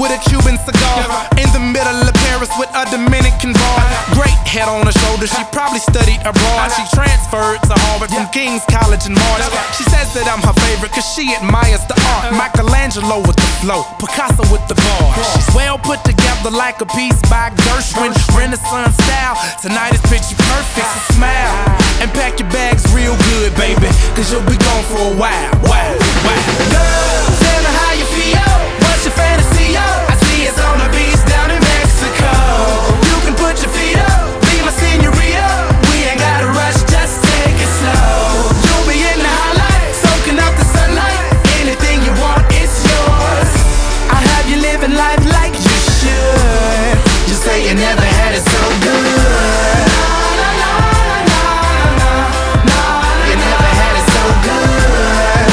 with a Cuban cigar. In the middle of Paris with a Dominican bar. Great head on her shoulder, she probably studied abroad. She transferred to Harvard from King's College in March. She says that I'm her favorite cause she admires the art. Michelangelo with the flow, Picasso with the bars. She's well put together like a piece by Gershwin. Renaissance style, tonight is picture perfect. So smile and pack your bags real good, baby, cause you'll be gone for a while. Girl, tell me how you feel. What's your fantasy, yo? I see it's on the beach down in Mexico. You can put your feet up, be my senorita. We ain't gotta rush, just take it slow. You'll be in the highlight, soaking up the sunlight. Anything you want, it's yours. I have you living life like you should. You say you never had it so good. You never had it so good.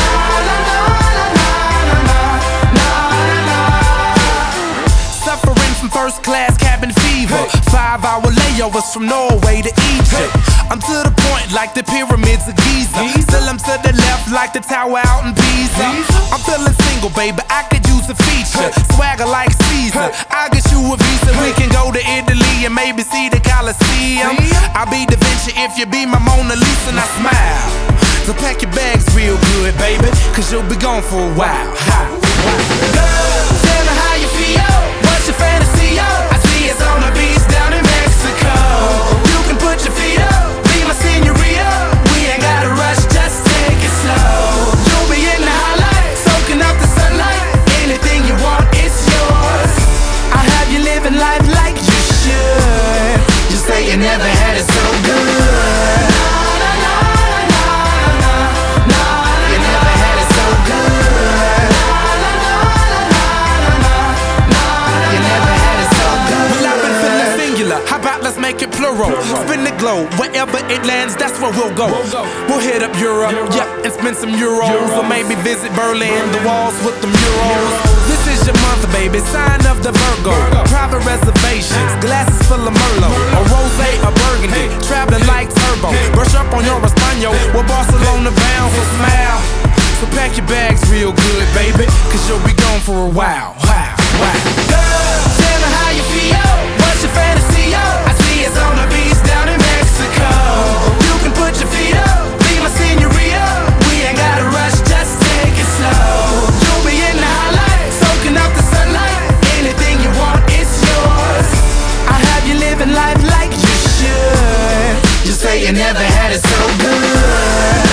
Suffering from first class cabin fever. 5-hour layovers from Norway to Egypt. I'm to the point like the pyramids of Giza. Still I'm to the left like the tower out in Pisa. I'm feeling single, baby, I could use a feature. Swagger like Caesar, I'll get you a visa. We can go to Italy and maybe see the Colosseum. I'll be Da Vinci if you be my Mona Lisa. And I smile, so pack your bags real good, baby, cause you'll be gone for a while. Girl, tell me how you feel. What's your fantasy, yo? I see it's on the beach down in Mexico. You can put your feet up, be my senorita. We ain't gotta rush, just take it slow. You'll be in the highlight, soaking up the sunlight. Anything you want, it's yours. I have you living life like you should. You say you never had it so good. You never had it so good. You never had it so good. Well, I've been feeling singular. How about let's make it plural? Spin the globe, wherever it lands, that's where we'll go. We'll hit up Europe, yeah, and spend some euros. Or maybe visit Berlin, the walls with the murals. This is your month, baby, sign of the Virgo. Private reservations, glasses full of Merlot. A rosé, a burgundy, traveling like turbo. Brush up on your Espanol, we're Barcelona bound, so smile. So pack your bags real good, baby, cause you'll be gone for a while. Girl, tell me how you feel. What's your fantasy, yo? I see it's on the beach down in Mexico. You can put your feet up, be my senorita. We ain't gotta rush, just take it slow. You'll be in the highlight, soaking up the sunlight. Anything you want, it's yours. I have you living life like you should. You say you never had it so good.